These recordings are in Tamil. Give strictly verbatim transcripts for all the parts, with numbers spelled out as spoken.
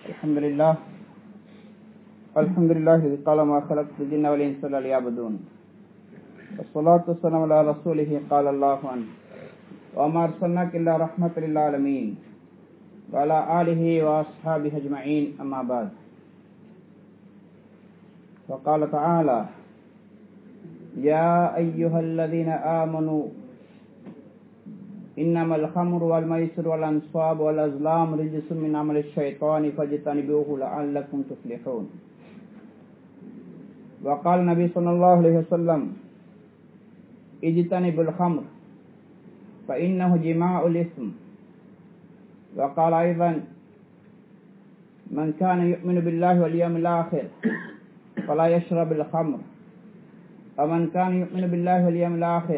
الحمد لله الحمد لله الذي قال ما خلقت الجن والانس الا ليعبدون والصلاة والسلام على رسوله قال الله عنه وما ارسلناك الا رحمة للعالمين وعلى آله واصحابه اجمعين اما بعد وقال تعالى يا ايها الذين آمنوا إنما الخمر والميسر والأنصاب والأزلام رجس من عمل الشيطان فاجتنبوه لعلكم تفلحون. وقال النبي صلى الله عليه وسلم اجتنبوا الخمر فإنه جماع الإثم. وقال أيضا من كان يؤمن بالله واليوم الآخر فلا يشرب الخمر ومن كان يؤمن بالله واليوم الآخر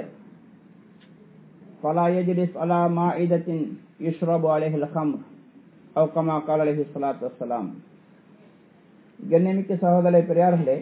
فلا يجلس على مائدة يشرب عليه الخمر أو كما قال عليه الصلاة والسلام. கண்ணியமிக்க சகோதர பெரியார்களே,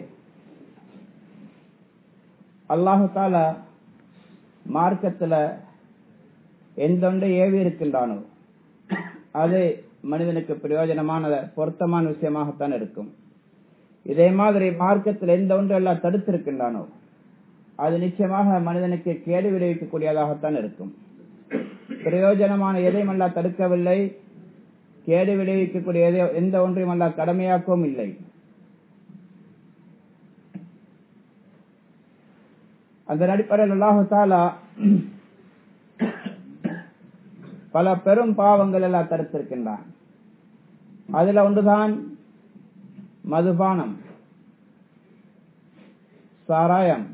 அல்லாஹு தஆலா மார்க்கத்தில் எந்தொன்றை ஏவி இருக்கின்றானோ அது மனிதனுக்கு பிரயோஜனமான பொருத்தமான விஷயமாகத்தான் இருக்கும். இதே மாதிரி மார்க்கத்தில் எந்த ஒன்று எல்லாம் தடுத்திருக்கின்றானோ அது நிச்சயமாக மனிதனுக்கு கேடு விளைவிக்கக்கூடியதாகத்தான் இருக்கும். பிரயோஜனமான எதையும் அல்ல தடுக்கவில்லை, கேடு விளைவிக்கக்கூடிய எந்த ஒன்றையும் அல்ல கடமையாக்கவும் இல்லை. அந்த அடிப்படையில் அல்லாஹு தஆலா பல பெரும் பாவங்கள் எல்லாம் தடுத்திருக்கின்றான். அதுல ஒன்றுதான் மதுபானம், சாராயம்,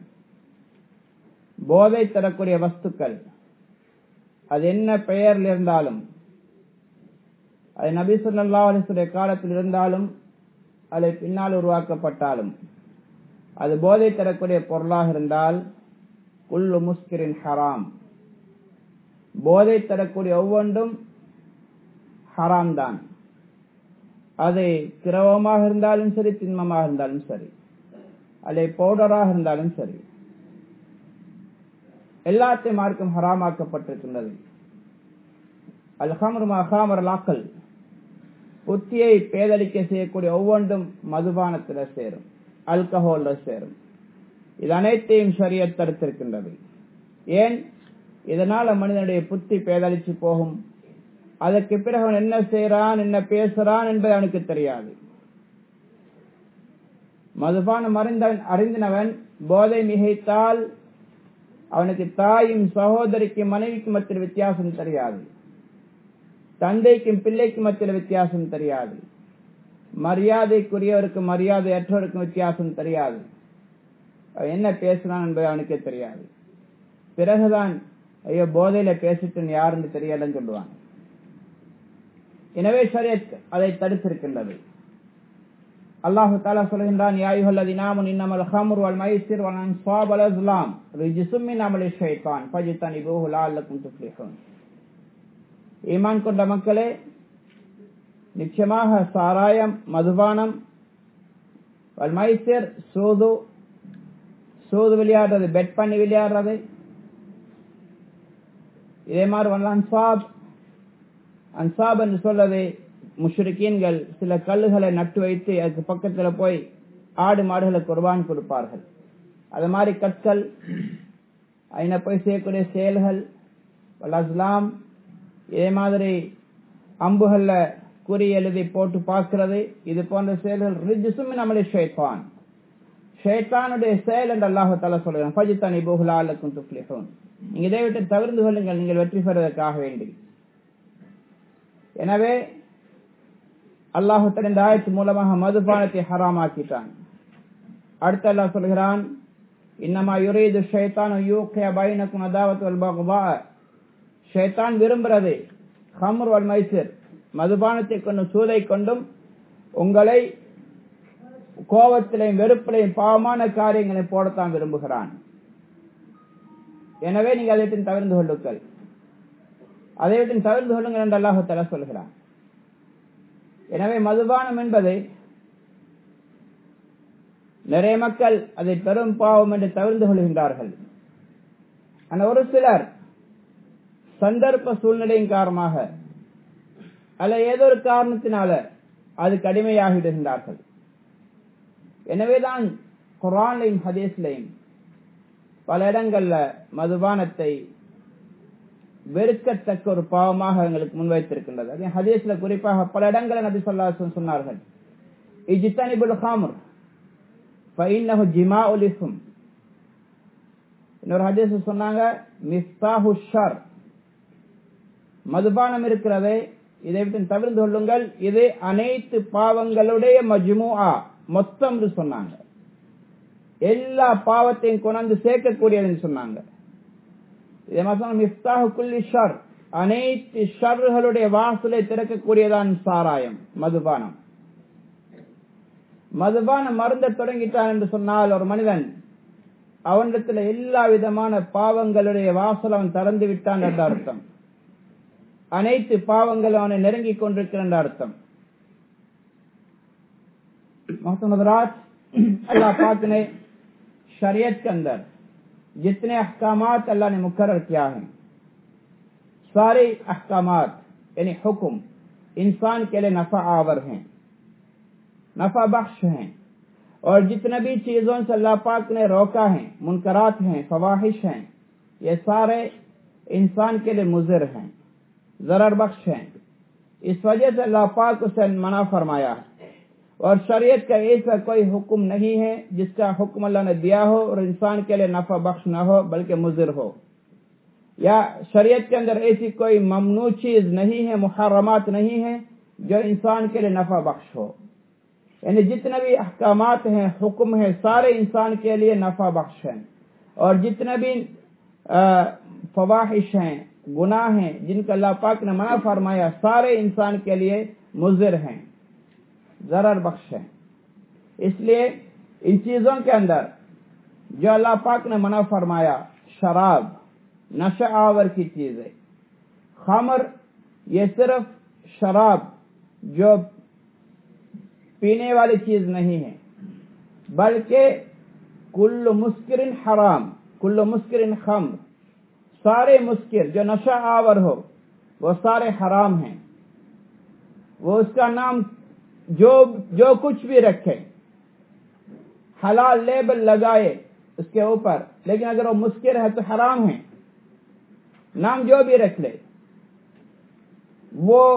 போதை தரக்கூடிய வஸ்துக்கள். அது என்ன பெயரில் இருந்தாலும், அது நபி ஸல்லல்லாஹு அலைஹி வஸல்லம் காலத்தில் இருந்தாலும் அது பின்னால் உருவாக்கப்பட்டாலும், அது போதை தரக்கூடிய பொருளாக இருந்தால் குல்லு முஸ்கிரின் ஹராம். போதை தரக்கூடிய ஒவ்வொன்றும் ஹராம் தான். அது திரவமாக இருந்தாலும் சரி, திண்மமாக இருந்தாலும் சரி, அதை பவுடராக இருந்தாலும் சரி, எல்லாத்தையும் மார்க்கம் ஹராமாக்கப்பட்டிருக்கின்றது. அல் ஹம்ரு மா ஹாமர் அக்ல், புத்தியை பேதலிக்க செய்யக்கூடிய ஒவ்வொன்றும் மதுபானத்தில் சேரும், ஆல்கஹால்ல சேரும். இது அனைத்தையும் ஷரியத் தடுத்திருக்கின்றது. ஏன்? இதனால மனிதனுடைய புத்தி பேதலிச்சு போகும். அதற்கு பிறகு அவன் என்ன செய்யறான், என்ன பேசுறான் என்பது அவனுக்கு தெரியாது. மதுபானம் அறிந்தவன் அறிந்தவன் போதை மிகைத்தால் அவனுக்கு தாயும் சகோதரிக்கும் மனைவிக்கும் மத்தியில் வித்தியாசம் தெரியாது, தந்தைக்கும் பிள்ளைக்கும் மத்தியில் வித்தியாசம் தெரியாது, மரியாதைக்குரியவருக்கும் மரியாதையற்றவருக்கும் வித்தியாசம் தெரியாது. என்ன பேசுறான் என்பது அவனுக்கே தெரியாது. பிறகுதான் ஐயோ போதையில பேசிட்டு யாருன்னு தெரியலன்னு சொல்லுவான். எனவே ஷரியத் அதை தடுத்திருக்கின்றது. அல்லாஹு தஆலா சொல்கின்றான் யா அய்யுஹல்லதீன ஆமனூ இன்னமல் ஹம்ரு வல் மைஸிர் வல் அன்ஸாபு வல் அஸ்லாம் ரிஜ்ஸும் மின் அமலி ஷைத்தான் ஃபஜ்தனிபூஹு லஅல்லக்கும் துஃப்லிஹூன். ஈமான் கொண்ட மக்களே, நிச்சயமாக சாராயம், மதுபானம், வல் மைஸிர் சூது, சூது விளையாடுறது, பெட் பண்ணி விளையாடுறது, இதே மாதிரி வல் அன்ஸாப், அன்சாப் என்று சொல்றது முஷ்ரிக்கீன்கள் சில கல்லுகளை நட்டு வைத்து அதுக்கு பக்கத்துல போய் ஆடு மாடுகளை குர்பான் கொடுப்பார்கள். அது மாதிரி கற்கள், அதின போய் செய்யக்கூடிய செயல்கள், அஸ்லாம், இதே மாதிரி அம்புகள்ல குறி எழுதி போட்டு பார்க்கிறது, இது போன்ற செயல்கள் ரிஜ்ஸும் மின் அமலி ஷைத்தான், ஷைத்தானுடைய செயல் என்று அல்லாஹ் தஆலா சொல்றான். ஃபஜ்தனிபூஹு லஅல்லக்கும் துஃப்லிஹூன். நீங்க இதை விட்டு தவிர்த்து கொள்ளுங்கள், நீங்கள் வெற்றி பெறுவதற்காக வேண்டி. எனவே அல்லாஹ் தஆலா இந்த ஆயத்து மூலமாக மதுபானத்தை ஹராமாக்கிட்டான். அடுத்து அல்லாஹ் சொல்கிறான் இன்னமா யுரீது ஷைத்தானு யூகிய பைனக்கும் அதாவத் வல் பக்தா. ஷைத்தான் விரும்புறது ஹம்ர் வல் மைஸிர், மதுபானத்தை கொண்டு சூதை கொண்டும் உங்களை கோபத்திலையும் வெறுப்பிலையும் பாவமான காரியங்களை போடத்தான் விரும்புகிறான். எனவே நீங்க அதை தவிர்த்து கொள்ளுங்கள், அதை விட்டு தவிர்த்து கொள்ளுங்கள் என்று அல்லாஹ் தஆலா சொல்கிறான். எனவே மதுபானம் என்பதை நிறைய மக்கள் அதை பெரும் பாவம் என்று தவிர்த்து கொள்கின்றார்கள். ஆனால் ஒரு சிலர் சந்தர்ப்ப சூழ்நிலையின் காரணமாக அல்ல ஏதோ ஒரு காரணத்தினால அதுக்கு அடிமையாகிவிடுகின்றார்கள். எனவேதான் குர்ஆன்லையும் ஹதீஸ்லையும் பல இடங்கள்ல மதுபானத்தை வெறுக்கத்தக்க ஒரு பாவமாக எங்களுக்கு முன்வைத்திருக்கின்றது. அதே ஹதீஸ்ல குறிப்பாக பல இடங்களில் நபி ஸல்லல்லாஹு அலைஹி வஸல்லம் சொன்னார்கள், இஜ்தனிபுல் ஹம்ர் ஃபஇன்னஹு ஜிமாஉல் இஸ்ம். இன்னொரு ஹதீஸ் சொன்னாங்க, மிஃப்தாஹு ஷர், மதுபானம் இருக்கிறதே இதை விட்டு தவிர்த்து கொள்ளுங்கள், இது அனைத்து பாவங்களுடைய மஜ்முஆ, மொத்தம் என்று சொன்னாங்க. எல்லா பாவத்தையும் கொண்டு சேர்க்கக்கூடியதுன்னு சொன்னாங்க. இதே மாதிரி மிஃப்தாஹு குல்லி ஷர், அனைத்து ஷர்களுடைய வாசலை திறக்கக்கூடியதான் சாராயம், மதுபானம். மதுபானம் மருந்த தொடங்கிட்டான் என்று சொன்னால் ஒரு மனிதன் அவனிடத்தில் எல்லா விதமான பாவங்களுடைய வாசல் அவன் திறந்து விட்டான் என்ற அர்த்தம். அனைத்து பாவங்கள் அவனை நெருங்கிக் கொண்டிருக்கிற என்ற அர்த்தம். अल्लाह पाक ने शरीयत के अंदर जितने अहकामात अल्लाह ने मुकर्रर किया है, सारे अहकामात यानी हुक्म इंसान के लिए नफा आवर हैं, नफा बख्श हैं। और जितने भी चीजों से अल्लाह पाक ने रोका है, मुनकरात हैं, फवाहिश हैं, ये सारे इंसान के लिए मुज़िर हैं, ज़रर बख्श हैं। इस वजह से अल्लाह पाक उसे मना फरमाया है। और शरीयत का ऐसा कोई हुक्म नहीं है जिसका हुक्म अल्लाह ने दिया हो और इंसान के लिए नफा बख्श न हो बल्कि मुज़िर हो, या शरीयत के अंदर ऐसी कोई ममनू चीज नहीं है, मुहर्रमात नहीं है जो इंसान के लिए नफा बख्श हो। यानी जितने भी अहकामात हैं, हुक्म है, सारे इंसान के लिए नफा बख्श हैं। और जितने भी फवाहिश हैं, गुनाह हैं, जिनका अल्लाह पाक ने मना फरमाया, सारे इंसान के लिए मुज़िर हैं, ज़रर बख्श है। इसलिए इन चीजों के अंदर जो अल्लाह पाक ने मना फरमाया, शराब नशा आवर की चीज है, खमर ये सिर्फ शराब जो पीने वाली चीज नहीं है, बल्कि कुल्लु मुस्किरिन हराम, कुल्लु मुस्किरिन खम्र, सारे मुस्किर जो नशा आवर हो वो सारे हराम हैं। वो उसका नाम जो जो कुछ भी रखे, हलाल लेबल लगाए उसके ऊपर, लेकिन अगर वो मुस्किर है तो हराम है, नाम जो भी रख ले, वो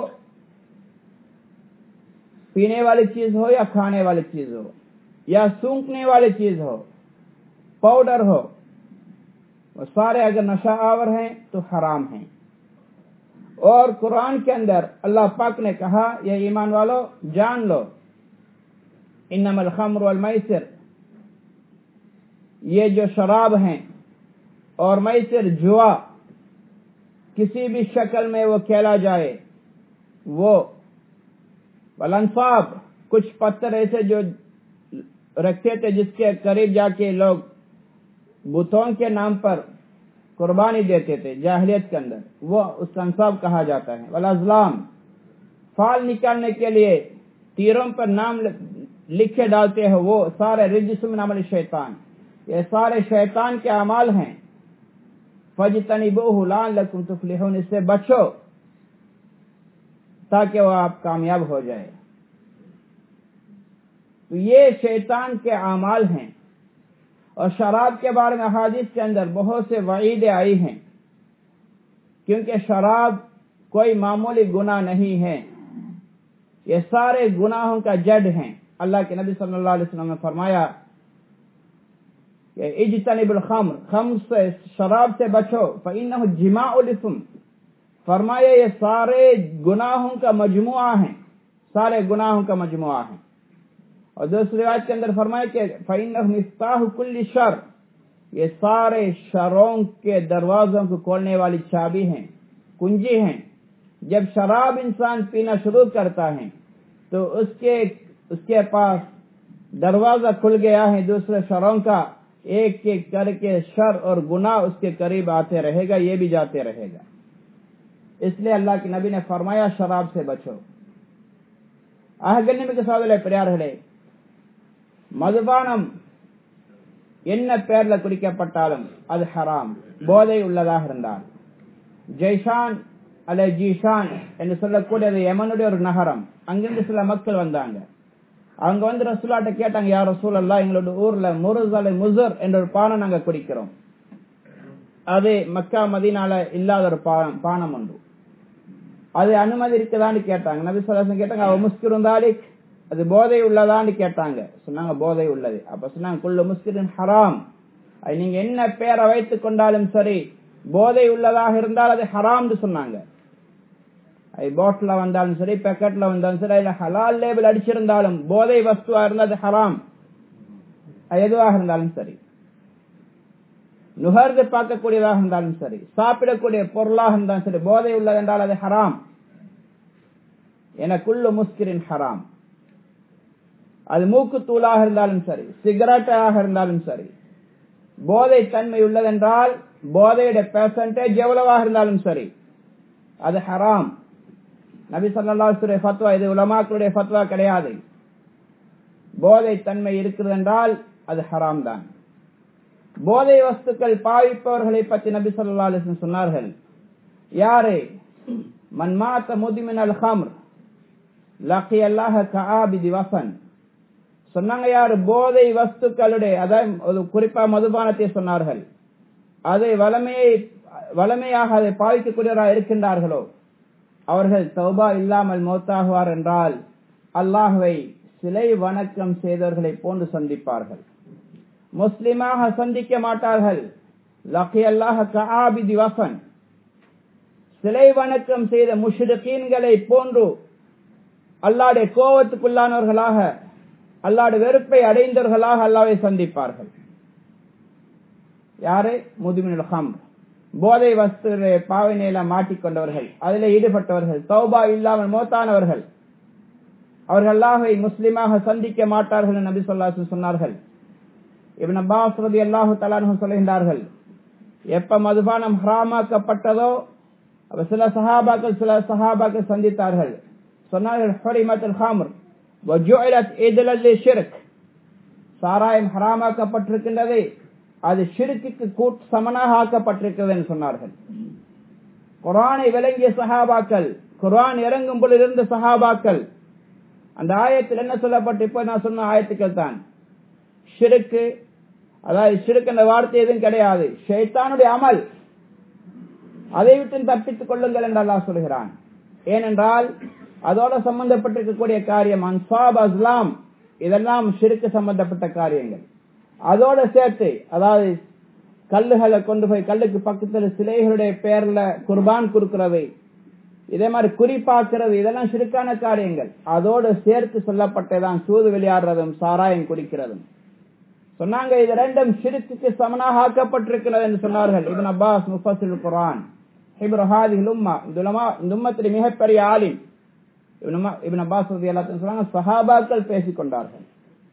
पीने वाली चीज हो या खाने वाली चीज हो या सूंघने वाली चीज हो, पाउडर हो, वो सारे अगर नशा आवर हैं तो हराम हैं। और कुरान के अंदर अल्लाह पाक ने कहा, ये ईमान वालों जान लो, इन्नमल खम्र वल मैसिर, ये जो शराब हैं और मैसिर जुआ किसी भी शक्ल में वो खेला जाए, वो वलनसाब कुछ पत्थर ऐसे जो रखते थे जिसके करीब जाके लोग बुतों के नाम पर कुर्बानी देते थे जाहिलियत के अंदर, वो उसका अंसाब कहा जाता है। वल अज़लाम, फाल निकालने के लिए तीरों पर नाम लिखे डालते हैं, वो सारे रिज्स मिन अमल शैतान, ये सारे शैतान के अमाल हैं। फजतनिबूहु लअल्लकुम तुफ्लिहून, इससे बचो ताकि वो आप कामयाब हो जाए। तो ये शैतान के अमाल हैं। और शराब के बारे में हदीस के अंदर बहुत से वईदें आई हैं, क्योंकि शराब कोई मामूली गुनाह नहीं है, ये सारे गुनाहों का जड़ हैं। अल्लाह के नबी सल्लल्लाहु अलैहि वसल्लम ने फरमाया कि इज्तनिबुल खम्र, खम्र से, शराब से बचो, फइन्नहु जिमाउल इस्म, फरमाया ये सारे गुनाहों का मजमुआ है, सारे गुनाहों का मजमुआ है। और दूसरी बात के अंदर फरमाया कि फइन्नहु मिफ्ताहु कुल्ली शर, ये सारे शरों के दरवाजों को खोलने वाली चाबी हैं, कुंजी हैं। जब शराब इंसान पीना शुरू करता है तो उसके उसके पास दरवाजा खुल गया है दूसरे शरों का, एक एक करके शर और गुनाह उसके करीब आते रहेगा, ये भी जाते रहेगा। इसलिए अल्लाह के नबी ने फरमाया शराब से बचो। ஆகவே சகோதரர்களே, பெரியார்களே, மதுபானம் என்ன பெயர்ல குடிக்கப்பட்டாலும் அது ஹராம், போதை உள்ளதாக இருந்தால். ஜெய்ஷான் அல்ல ஜீஷான் என்று சொல்லக்கூடியது யமனுடைய ஒரு நகரம். அங்கிருந்து சில மக்கள் வந்தாங்க. அவங்க வந்து ரசூலாட்ட கேட்டாங்க, யார் ரசூலல்லாஹ், எங்களோட ஊர்ல முருஸ் அலை முசர் என்ற ஒரு பானம் நாங்க குடிக்கிறோம், அது மக்கா மதீனால இல்லாத ஒரு பானம் உண்டு, அது அனுமதி இருக்குதான்னு கேட்டாங்க. நபி ஸல்லல்லாஹு அலைஹி வஸல்லம் கேட்டாங்க, அவ முஸ்கிருன் தாலிக், அது போதை உள்ளதான்னு கேட்டாங்க. சொன்னாங்க போதை உள்ளது. அப்ப சொன்னாங்க, குல்லு முஸ்கிரின் ஹராம், அது நீங்க என்ன பேரை வைத்துக் கொண்டாலும் சரி போதை உள்ளதாக இருந்தால் அது ஹராம்னு சொன்னாங்க. அது பாட்டில வந்தாலும் சரி, பேக்கெட்ல வந்தாலும் சரி, இல்ல ஹலால் லேபிள் அடிச்சிருந்தாலும் போதை வஸ்துவா இருந்தால் அது ஹராம், எதுவாக இருந்தாலும் சரி. நுகர்ந்து பார்க்கக்கூடியதாக இருந்தாலும் சரி, சாப்பிடக்கூடிய பொருளாக இருந்தாலும் சரி, போதை உள்ளது என்றால் அது ஹராம். என குல்லு முஸ்கிரின் ஹராம். அது மூக்கு தூளாக இருந்தாலும் சரி, சிகரெட்டாக இருந்தாலும் சரி, போதை தன்மை உள்ளதென்றால் போதையுடைய பெர்சன்டேஜ் எவ்வளவாக இருந்தாலும் சரி அது ஹராம். நபி ஸல்லல்லாஹு அலைஹி வஸல்லம் ஃபத்வா, இது உலமாக்களுடைய ஃபத்வா கிடையாது. போதை தன்மை இருக்கிறது என்றால் அது ஹராம் தான். போதை வஸ்துக்கள் பாவிப்பவர்களை பற்றி நபி ஸல்லல்லாஹு அலைஹி வஸல்லம் சொன்னார்கள், யாரே மன் மாத முத்மினல் ஹம்ர் லகியல்லாஹ கஆபிதி வஸன். சொன்னாங்க, யார் போதை வஸ்துக்களுடைய, அதாவது குறிப்பா மதுபானத்தை சொன்னார்கள், அதை வளமையை வளமையாக அதை பாவிக்கக்கூடியவராக இருக்கின்றார்களோ அவர்கள் தௌபா இல்லாமல் மௌத்தாகுவார் என்றால் அல்லாஹ்வை சிலை வணக்கம் செய்தவர்களை போன்று சந்திப்பார்கள், முஸ்லிமாக சந்திக்க மாட்டார்கள். லகியல்லாஹ கஆபிதி வஸன், சிலை வணக்கம் செய்த முஷ்ரிகீன்களை போன்று அல்லாஹ்வுடைய கோபத்துக்குள்ளானவர்களாக, அல்லாஹ்வுடைய வெறுப்பை அடைந்தவர்களாக அல்லாஹ்வை சந்திப்பார்கள். யாரு? முத்மினுல் ஹம்ர், போதை வஸ்துடைய பாவனையில மாட்டிக்கொண்டவர்கள், அதில் ஈடுபட்டவர்கள், தௌபா இல்லாமல் மௌத்தானவர்கள், அவர்கள் அல்லாஹ்வை முஸ்லிமாக சந்திக்க மாட்டார்கள் நபி ஸல்லல்லாஹு அலைஹி வஸல்லம் சொன்னார்கள். இப்னு அப்பாஸ் ரலியல்லாஹு தஆலா அன்ஹு சொல்கின்றார்கள், எப்ப மதுபானம் ஹராமாக்கப்பட்டதோ சில சஹாபாக்கள் சில சஹாபாக்கள் சந்தித்தார்கள். சொன்னார்கள், ஹரிமத்துல் ஹம்ர் வ ஜுஇலத் இத்லல் லிஷ்ரிக், சாராயம் ஹராமாக்கப்பட்டிருக்கின்றது, அது ஷிர்க்குக்கு கூட்டு சமனாக ஆக்கப்பட்டிருக்கிறது என்று சொன்னார்கள். குர்ஆனை விளங்கிய சஹாபாக்கள், குர்ஆன் இறங்கும் பொழுது இருந்த சஹாபாக்கள், அந்த ஆயத்தில் என்ன சொல்லப்பட்டு இப்ப நான் சொன்ன ஆயத்துக்கள் தான். ஷிர்க்கு, அதாவது ஷிர்க் என்ற வார்த்தை எதுவும் கிடையாது, ஷைத்தானுடைய அமல், அதை விட்டு தப்பித்துக் கொள்ளுங்கள் என்று அல்லாஹ் சொல்கிறான். ஏனென்றால் அதோட சம்பந்தப்பட்டிருக்கக்கூடிய காரியம் அன்சாப் அஸ்லாம், இதெல்லாம் ஷிர்க்கு சம்பந்தப்பட்ட காரியங்கள். அதோட சேர்த்து, அதாவது கல்லுகளை கொண்டு போய் கல்லுக்கு பக்கத்தில் சிலைகளுடைய பெயர்ல குர்பான் கொடுக்கிறது, இதே மாதிரி குறிப்பாக்குறது, இதெல்லாம் ஷிர்க்கான காரியங்கள். அதோடு சேர்த்து சொல்லப்பட்டதான் சூது விளையாடுறதும் சாராயம் குடிக்கிறதும். சொன்னாங்க, இது ரெண்டும் ஷிர்க்குக்கு சமனாக ஆக்கப்பட்டிருக்கிறது என்று சொன்னார்கள். இப்னு அப்பாஸ் முஃபஸ்ஸிருல் குர்ஆன் ஹிப்ரு ஹாதிஹில் உம்மah, இந்த உம்மத்தின் மிகப்பெரிய ஆலிம் இப்னு அப்பாஸ் ரலியல்லாஹு அன்ஹு சொன்னாங்க, சஹாபாக்கள் பேசிக் கொண்டார்கள்.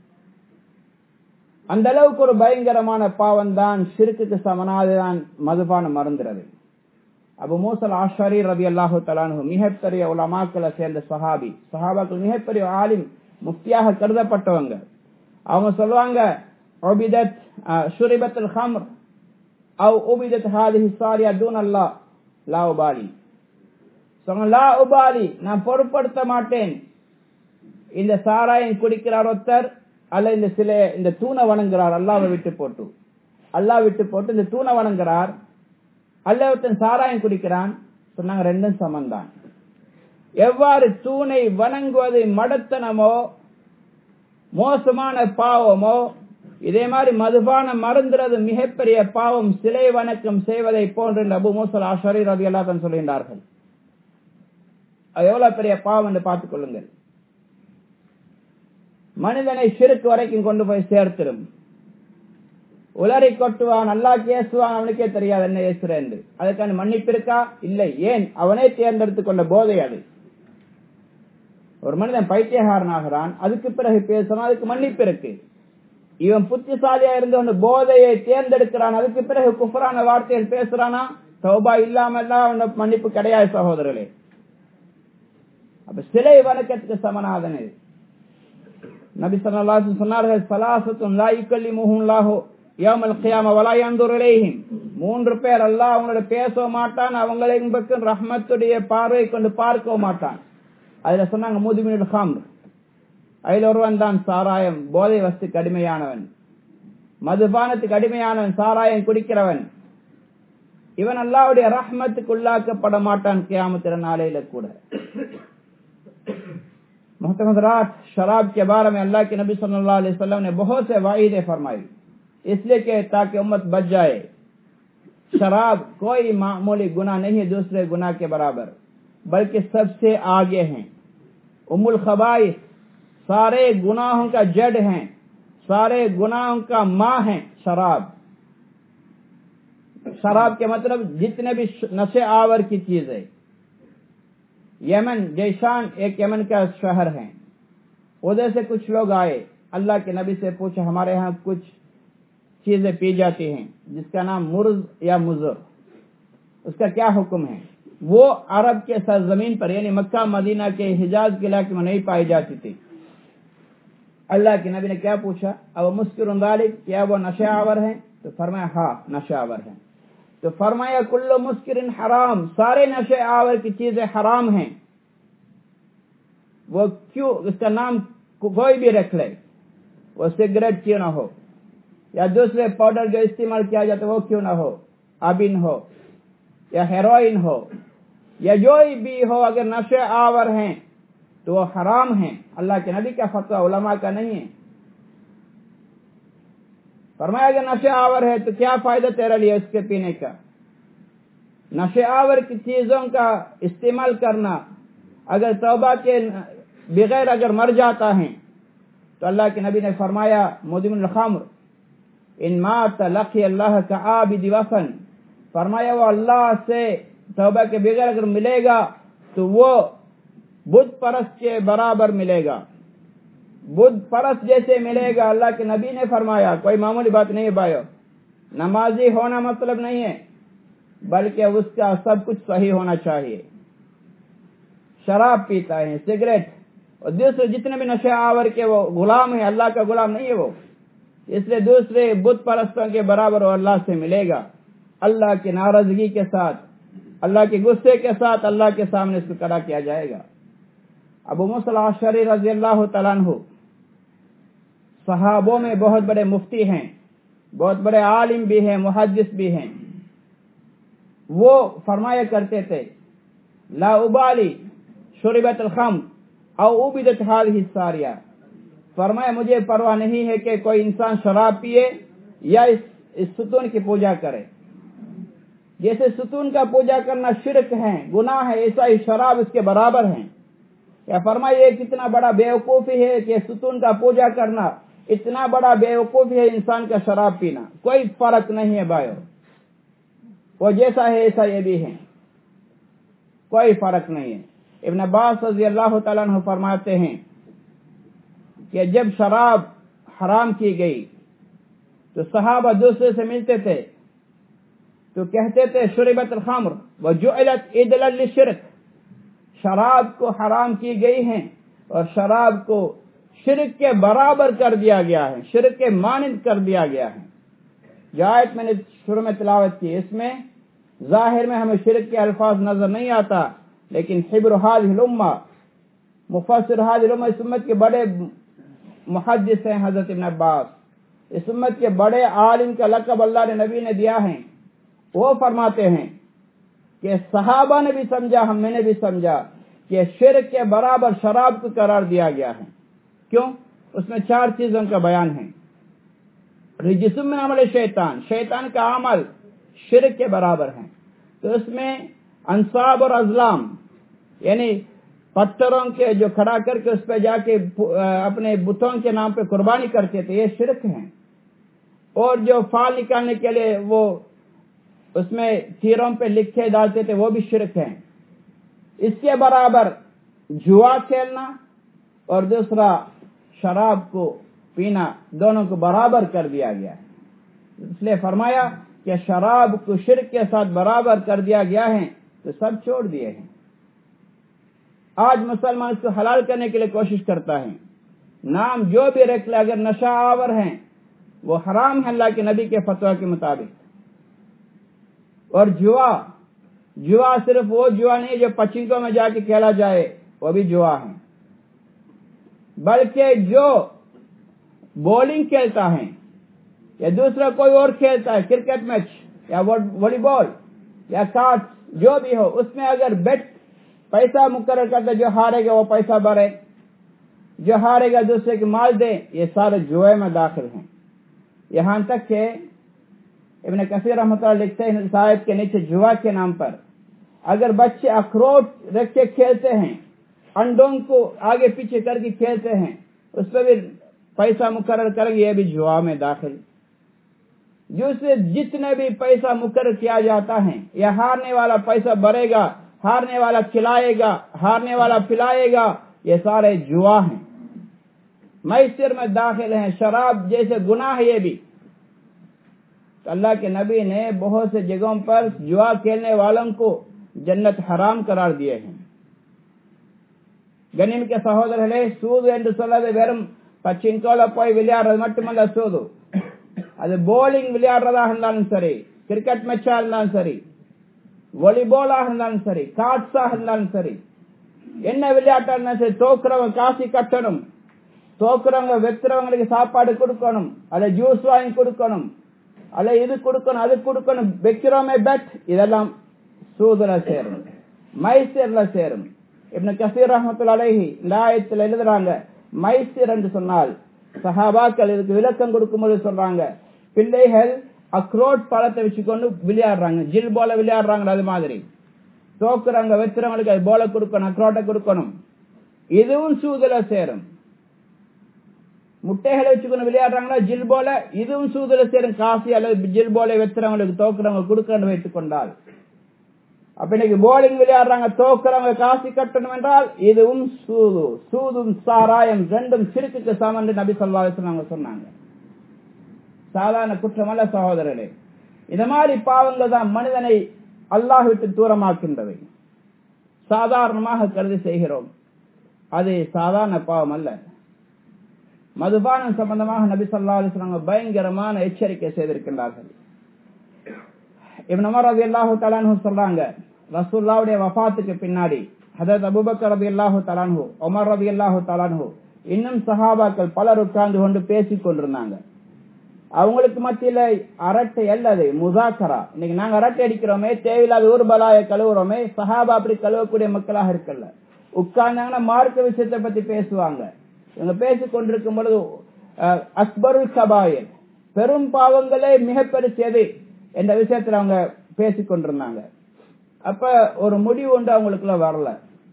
அந்த அளவுக்கு ஒரு பயங்கரமான பாவம் தான், ஷிர்க்குக்கு சமனானதுதான் மதுபானம் மருந்துறது. அபு மூஸல் அஷ்அரி ரலியல்லாஹு தஆலா அன்ஹு மிகப்பெரிய உலமாக்களை சேர்ந்த சஹாபி, சஹாபாக்கள் மிகப்பெரிய ஆலிம், முஃப்தியாக கருதப்பட்டவங்க. அவங்க சொல்லுவாங்க, உபிதத் ஷுரிபத்துல் ஹம்ர் அவ் உபிதத் ஹாதிஹி ஸாரியா தூன் அல்லாஹ் லா உபாலி. சொன்ன லா உபாலி, நான் பொருட்படுத்த மாட்டேன், இந்த சாராயம் குடிக்கிறார் ஒருத்தர், அல்ல இந்த சில இந்த தூணை வணங்குறார், அல்லாஹ்வை விட்டு போட்டு அல்லாஹ் விட்டு போட்டு இந்த தூணை வணங்குறார், அல்ல ஒருத்தன் சாராயம் குடிக்கிறான். சொன்னாங்க, ரெண்டும் சமந்தான். எவ்வாறு தூணை வணங்குவது மடத்தனமோ மோசமான பாவமோ, இதே மாதிரி மதுபான மருந்துறது மிகப்பெரிய பாவம், சிலை வணக்கம் செய்வதை போன்று அபு மூஸல் அஷ்அரி ரலியல்லாஹு அன்ஹு சொல்கின்றார்கள். அது எவ்வளவு பெரிய பாவம் என்று பார்த்துக் கொள்ளுங்கள். மனிதனை ஷிர்க் வரைக்கும் கொண்டு போய் சேர்த்திடும். உலரை கொட்டுவான், அல்லாஹ் கேசுவான், அவனுக்கே தெரியாது என்ன ஏசுறேன். அதுக்கான மன்னிப்பு இருக்கா? இல்லை. ஏன்? அவனே தேர்ந்தெடுத்துக் கொண்ட போதை அது. ஒரு மனிதன் பைத்தியகாரன் ஆகிறான், அதுக்கு பிறகு பேசுறான், அதுக்கு மன்னிப்பு இருக்கு. இவன் புத்திசாலியா இருந்த போதையை தேர்ந்தெடுக்கிறான், அதுக்கு பிறகு குஃப்ரான வார்த்தைகள் பேசுறானா, தௌபா இல்லாமல்லாம் அவன் மன்னிப்பு கிடையாது சகோதரர்களே. அப்ப சிலை வணக்கத்துக்கு சமனாதன் இது. நபி ஸல்லல்லாஹு அலைஹி வஸல்லம் சொன்னார்கள், ஸலாஸத்துன் லா யுகல்லிமுஹுல்லாஹு யௌமல் கியாம வலா யன்துரு இலைஹிம், மூன்று பேர் அல்லாஹ் அவங்களோட பேச மாட்டான், அவங்களின் பக்கம் ரஹ்மத்துடைய பார்வை கொண்டு பார்க்க மாட்டான். அதுல சொன்னாங்க முதுமினுல் ஹம்ர், அதில் ஒருவன் தான் சாராயம் போதை வஸ்துக்கு அடிமையானவன், மதுபானத்துக்கு அடிமையானவன், சாராயம் குடிக்கிறவன். இவன் அல்லாஹ்வுடைய ரஹ்மத்துக்கு உள்ளாக்கப்பட மாட்டான் கியாமத் நாளையில கூட. मुहतरम शराब के बारे में अल्लाह के नबी सल्लल्लाहु अलैहि वसल्लम ने बहुत से वाइदे फरमाई, इसलिए कि ताकि उम्मत बच जाए। शराब कोई मामूली गुनाह नहीं है दूसरे गुनाह के बराबर, बल्कि सबसे आगे हैं। उम्मुल खबाइस, सारे गुनाहों का जड़ है, सारे गुनाहों का माँ है शराब। शराब के मतलब जितने भी नशे आवर की चीज है। यमन जैशान एक यमन का शहर है, उधर से कुछ लोग आए, अल्लाह के नबी से पूछा हमारे यहाँ कुछ चीजें पी जाती हैं जिसका नाम मुर्ज या मुजर, उसका क्या हुक्म है। वो अरब के सरजमीन पर यानी मक्का मदीना के हिजाज के इलाके में नहीं पाई जाती थी। अल्लाह के नबी ने क्या पूछा, अब मुस्किरुन ज़ालिक, क्या वो नशावर है? तो फरमाया हाँ नशावर है। तो फरमाया कुल्लु मुस्किरिन हराम, सारे नशे आवर की चीजें हराम हैं। वो क्यों, उसका नाम कोई भी रख ले, वो सिगरेट क्यों ना हो या दूसरे पाउडर जो इस्तेमाल किया जाता है वो क्यों ना हो, अबिन हो या हेरोइन हो या जो भी हो, अगर नशे आवर हैं तो वो हराम हैं। अल्लाह के नबी का फतवा, उलमा का नहीं है। फरमाया अगर नशे आवर है तो क्या फायदा तेरे लिए उसके पीने का। नशे आवर की चीजों का इस्तेमाल करना, अगर तौबा के बगैर अगर मर जाता है तो अल्लाह के नबी ने फरमाया मुदमिनुल खम्र इन मात लक़ी अल्लाह का आबिद वफन, फरमाया वो अल्लाह से तौबा के बगैर अगर मिलेगा तो वो बुत परस्त के बराबर मिलेगा, बुद्ध परस्त जैसे मिलेगा। अल्लाह के नबी ने फरमाया, कोई मामूली बात नहीं है भाइयों। नमाजी होना मतलब नहीं है, बल्कि उसका सब कुछ सही होना चाहिए। शराब पीता है, सिगरेट और दूसरे जितने भी नशे आवर के वो गुलाम है, अल्लाह का गुलाम नहीं है वो, इसलिए दूसरे बुत परस्तों के बराबर वो अल्लाह से मिलेगा। अल्लाह की नाराजगी के साथ, अल्लाह के गुस्से के साथ अल्लाह के सामने इसको खड़ा किया जाएगा। अबू मूसा अल-अशअरी रज़ियल्लाहु तआला अन्हु सहाबों में बहुत बड़े मुफ्ती हैं, बहुत बड़े आलिम भी हैं, मुहद्दिस भी हैं। वो फरमाया करते थे ला उबाली शुरिबत अल-खम्र औ उबिदत हाज़िही सारिया, फरमाया मुझे परवाह नहीं है कि कोई इंसान शराब पिए या इस, इस सुतून की पूजा करे। जैसे सुतून का पूजा करना शिरक है, गुनाह है, ऐसा ही शराब इसके बराबर है। या फरमाया ये कितना बड़ा बेवकूफी है कि सुतून का पूजा करना, इतना बड़ा बेवकूफी है इंसान का शराब पीना। कोई फर्क नहीं है भाइयों, वो जैसा है ऐसा ये भी है, कोई फर्क नहीं है। इब्न अब्बास रज़ियल्लाहु तआला अन्हु फरमाते हैं कि जब शराब हराम की गई तो सहाबा दूसरे से मिलते थे तो कहते थे शुरिबत अल-खम्र व जुइलत इदलन लिश्रिक, शराब को हराम की गई है और शराब को शिरक के बराबर कर दिया गया है, शिरक के मानिंद कर दिया गया है। जो आयत मैंने शुरू में तिलावत की, इसमें जाहिर में हमें शिरक के अल्फाज नजर नहीं आता, लेकिन हिब्र हाज़िहिल उम्मा, मुफस्सिर हाज़िहिल उम्मा, इस उम्मत के बड़े मुहद्दिस हैं हजरत इब्न अब्बास, इस उम्मत के बड़े आलिम का लक़ब अल्लाह ने नबी ने दिया है। वो फरमाते हैं कि सहाबा ने भी समझा, हम मैंने भी समझा कि शिरक के बराबर शराब को करार दिया गया है। क्यों? उसमें चार चीजों का बयान है। रिजिसुम मिन अमल शैतान, शैतान का अमल शिरक के बराबर है। तो उसमें अंसाब और अजलाम यानी पत्थरों के जो खड़ा करके उस पर जाके अपने बुतों के नाम पे कुर्बानी करते थे, ये शिरक है। और जो फाल निकालने के लिए वो उसमें तीरों पे लिखे डालते थे, वो भी शिरक है। इसके बराबर जुआ खेलना और दूसरा शराब को पीना, दोनों को बराबर कर दिया गया है। इसलिए फरमाया कि शराब को शिरक के साथ बराबर कर दिया गया है, तो सब छोड़ दिए हैं। आज मुसलमान इसको हलाल करने के लिए कोशिश करता है, नाम जो भी रख ले, अगर नशा आवर है वो हराम है अल्लाह के नबी के फतवा के मुताबिक। और जुआ, जुआ सिर्फ वो जुआ नहीं जो पचिंको में जाके खेला जाए, वो भी जुआ है, बल्कि जो बॉलिंग खेलता है या दूसरा कोई और खेलता है, क्रिकेट मैच या वॉलीबॉल या कार्ड्स, जो भी हो, उसमें अगर बेट पैसा मुकर्रर करता, जो हारेगा वो पैसा भरे, जो हारेगा दूसरे के माल दे, ये सारे जुए में दाखिल हैं। यहां तक के इब्न कसीर रहमतुल्लाह लिखते हैं इस आयत के नीचे, जुआ के नाम पर अगर बच्चे अखरोट रख के खेलते हैं, अंडों को आगे पीछे करके खेलते हैं, उस पर भी पैसा मुकर्रर करेंगे, ये भी जुआ में दाखिल। जिससे जितने भी पैसा मुकर्रर किया जाता है, या हारने वाला पैसा भरेगा, हारने वाला खिलाएगा, हारने वाला पिलाएगा, ये सारे जुआ हैं, मैसिर में दाखिल हैं, शराब जैसे गुनाह है ये भी। तो अल्लाह के नबी ने बहुत से जगहों पर जुआ खेलने वालों को जन्नत हराम करार दिए हैं। गनीम के सहोदरர்களே, சூது என்று சொல்வது வெறும் பச்சின்கோல போய் விளையாடுறது மட்டுமல்ல சூது. அது போலிங் விளையாடுறதாக இருந்தாலும் சரி, கிரிக்கெட் மேட்சா இருந்தாலும் சரி, வாலிபாலாக இருந்தாலும் சரி, கார்ட்ஸாக இருந்தாலும் சரி, என்ன விளையாட்டா இருந்தாலும் சரி, தோக்குறவங்க காசு கட்டணும், தோக்குறவங்க வெத்துறவங்களுக்கு சாப்பாடு கொடுக்கணும், அல்ல ஜூஸ் வாங்கி கொடுக்கணும், அல்ல இது கொடுக்கணும், அது கொடுக்கணும், வைக்கிறோமே பெட், இதெல்லாம் சூதுல சேரும், மைசூர்ல சேரும். இப்னு கஸீர் ரஹ்மத்துல்லாஹி அலைஹி இந்த ஆயத்தில் எழுதுறாங்க, மைசூர் என்று சொன்னால் சஹாபாக்கள் இதுக்கு விளக்கம் கொடுக்கும்போது சொல்றாங்க, பிள்ளைகள் அக்ரோட் பழத்தை வச்சுக்கொண்டு விளையாடுறாங்க, ஜில் போல விளையாடுறாங்க, அது மாதிரி தோக்குறாங்க வெத்துறவங்களுக்கு அது போல கொடுக்கணும், அக்ரோட்டை கொடுக்கணும், இதுவும் சூதுல சேரும். முட்டைகளை வச்சுக்கொண்டு விளையாடுறாங்களா ஜில் போல, இதுவும் சூதுல சேரும். காசி அல்லது ஜில் போல வெத்துறவங்களுக்கு தோக்குறவங்க கொடுக்கணும் வைத்துக் கொண்டால், அப்ப இன்னைக்கு போலிங் விளையாடுறாங்க, தோக்குறவங்க காசி கட்டணும் என்றால் இதுவும் சூது. சூதும் சாராயம் ரெண்டும் சிறுக்குக்கு சமம் என்று நபி ஸல்லல்லாஹு அலைஹி வஸல்லம் சொன்னாங்க. சாதாரண குற்றமல்ல சகோதரர்களே. இந்த மாதிரி பாவங்கள் தான் மனிதனை அல்லாஹ் விட்டு தூரமாக்கின்றவை. சாதாரணமாக கருதி செய்கிறோம், அது சாதாரண பாவம் அல்ல. மதுபானம் சம்பந்தமாக நபி ஸல்லல்லாஹு அலைஹி வஸல்லம் பயங்கரமான எச்சரிக்கை செய்திருக்கின்றார்கள். இப்னு உமர் ரலியல்லாஹு தஆலா அன்ஹு சொல்றாங்க, ரசூலுல்லாஹ்வுடைய வஃபாத்துக்கு பின்னாடி ஹஜ்ரத் அபூபக்கர் ரலியல்லாஹு தஆலா அன்ஹு, உமர் ரலியல்லாஹு தஆலா அன்ஹு, இன்னும் சஹாபாக்கள் பலர் உட்கார்ந்து கொண்டு பேசிக் கொண்டிருந்தாங்க. அவங்களுக்கு மத்தியில அரட்டை அல்லது முசாக்கரா, இன்னைக்கு நாங்க அரட்டை அடிக்கிறோமே, தேவையில்லாத ஊர் பலாய கழுவுறோமே, சஹாபா அப்படி கழுவக்கூடிய மக்களாக இருக்கல. உட்கார்ந்தாங்கன்னா மார்க்க விஷயத்தை பத்தி பேசுவாங்க. இவங்க பேசிக் கொண்டிருக்கும் பொழுது அக்பருல் கபாயிர், பெரும் பாவங்களே மிக பெருசது என்ற விஷயத்துல அவங்க பேசிக் கொண்டிருந்தாங்க. அப்ப ஒரு முடிவு ஒன்று அவங்களுக்குள்ள வரல.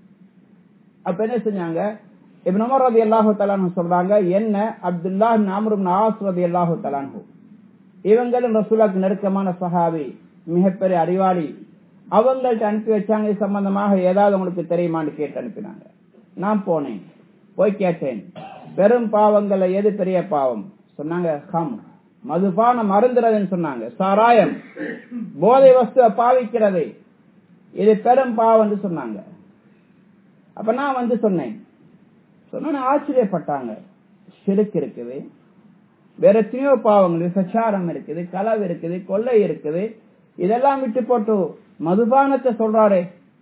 அப்ப என்ன செஞ்சாங்க, இப்னு உமர் ரலியல்லாஹு தஆலா அன்ஹு சொல்றாங்க, என்ன Abdullah ibn Amr ibn As ரலியல்லாஹு தஆலா அன்ஹு, இவங்களும் ரசூலுல்லாஹ்வுக்கு நெருக்கமான சஹாபி, மிகப்பெரிய அறிவாளி, அவங்கள்ட்ட அனுப்பி வச்சாங்க, சம்பந்தமாக ஏதாவது உங்களுக்கு தெரியுமான்னு கேட்டு அனுப்பினாங்க. நான் போனேன், போய் கேட்டேன், பெரும் பாவங்கள்ல எது பெரிய பாவம் சொன்னாங்க. ஹம், மதுபானம் அருந்துறதுன்னு சொன்னாங்க. சாராயம், போதை வஸ்துவை பாவிக்கிறது, இது பெரும் பாவம் சொன்னாங்க. அப்ப நான் வந்து சொன்னேன், சொன்ன ஆச்சரியப்பட்டாங்க. ஷிர்க் இருக்குது, வேற எத்தனையோ பாவங்கள், விபச்சாரம் இருக்குது, களவு இருக்குது, கொள்ளை இருக்குது, இதெல்லாம் விட்டு போட்டு மதுபானத்தை சொல்றாரே.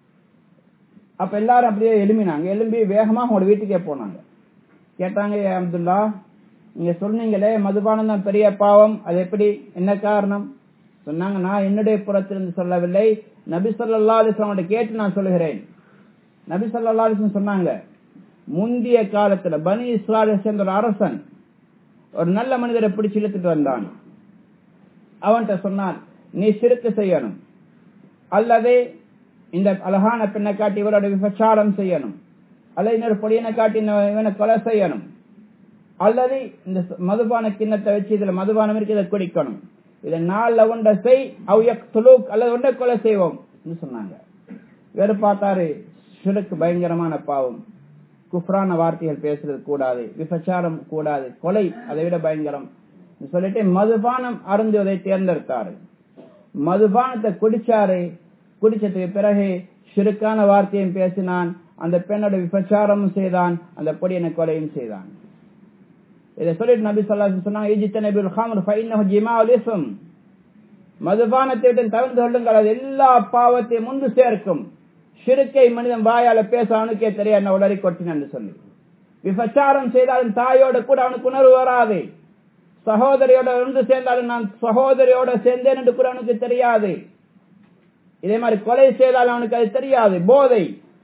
அப்ப எல்லாரும் அப்படியே எழும்பினாங்க. எழும்பி வேகமா உங்களோட வீட்டுக்கே போனாங்க. கேட்டாங்க, அப்துல்லா நீங்க சொன்னீங்களே மதுபானம் தான் பெரிய பாவம், அது எப்படி, என்ன காரணம் சொன்னாங்க. நான் என்னுடைய புறத்திலிருந்து சொல்லவில்லை, நபி ஸல்லல்லாஹு அலைஹி வஸல்லம் கேட்டு நான் சொல்கிறேன். நபி ஸல்லல்லாஹு அலைஹி வஸல்லம் சொன்னாங்க, முந்திய காலத்துல பனி இஸ்ராயேலை சேர்ந்த ஒரு அரசன் ஒரு நல்ல மனிதரை பிடிச்சு இழுத்துட்டு வந்தான். அவன்கிட்ட சொன்னான், நீ ஷிர்க் செய்யணும், அல்லது இந்த அழகான பெண்ணை காட்டி இவரோட விபச்சாரம் செய்யணும், அல்லது இன்னொரு பொடியனை காட்டி இவனை கொலை செய்யணும், அல்லது இந்த மதுபான கிண்ணத்தை வச்சு இதுல மதுபானம் இருக்கு, இதை குடிக்கணும், இதை நாலு ஒன்றை செய், அல்லது ஒன்றை கொலை செய்வோம் சொன்னாங்க. வேறு பார்த்தாரு, ஷிர்க் பயங்கரமான பாவம், குஃப்ரான வார்த்தைகள் பேசுறது கூடாது, விபச்சாரம் கூடாது, கொலை அதை விட பயங்கரம் சொல்லிட்டு மதுபானம் அருந்துவதை தேர்ந்தெடுத்தாரு. மதுபானத்தை குடிச்சாரு. குடிச்சதுக்கு பிறகு ஷிர்கான வார்த்தையும் பேசினான், அந்த பெண்ணோட விபச்சாரமும் செய்தான், அந்த பொடியனை கொலையும் செய்தான். இதை சொல்லிட்டு நபி ஸல்லல்லாஹு அலைஹி வஸல்லம் சொன்னாங்க, இஜ்தனிபுல் ஹம்ர் ஃபஇன்னஹு ஜிமாஉல் இஸ்ம். மதுபானத்தை விட்டு தவிர்த்து கொள்ளுங்கள், அது எல்லா பாவத்தையும் முன்பு சேர்க்கும். ஷிர்க்கை மனிதன் வாயால பேச அவனுக்கே தெரியாது, என்ன உளறி கொட்டினு சொல்லி. விபச்சாரம் செய்தாலும் தாயோட கூட அவனுக்கு உணர்வு வராது. சகோதரியோட ஒன்று சேர்ந்தாலும் நான் சகோதரியோட சேர்ந்தேன் என்று கூட அவனுக்கு தெரியாது. இதே மாதிரி கொலை செய்தாலும் அவனுக்கு அது தெரியாது. போதை,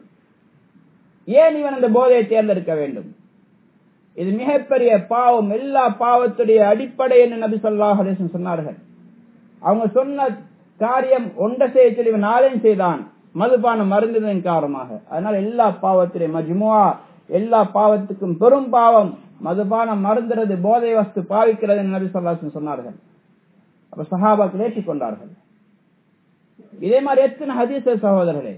ஏன் இவன் அந்த போதையை தேர்ந்தெடுக்க வேண்டும்? இது மிகப்பெரிய பாவம், எல்லா பாவத்துடைய அடிப்படை என்று நபி ஸல்லல்லாஹு அலைஹி வஸல்லம் சொன்னார்கள். அவங்க சொன்ன காரியம் ஒன்றை செய்ய சொல்லி இவன் நாளையும் செய்தான், மதுபானம் மருந்ததன் காரணமாக. அதனால எல்லா பாவத்துடைய மஜ்முஆ, எல்லா பாவத்துக்கும் பெரும் பாவம் மதுபானம் மருந்துறது, போதை வஸ்து பாவிக்கிறது என்று நபி ஸல்லல்லாஹு அலைஹி வஸல்லம் சொன்னார்கள். அப்ப சஹாபாக்கள் ஏற்றுக்கொண்டார்கள். இதே மாதிரி எத்தனை ஹதீஸ் சகோதரர்களே,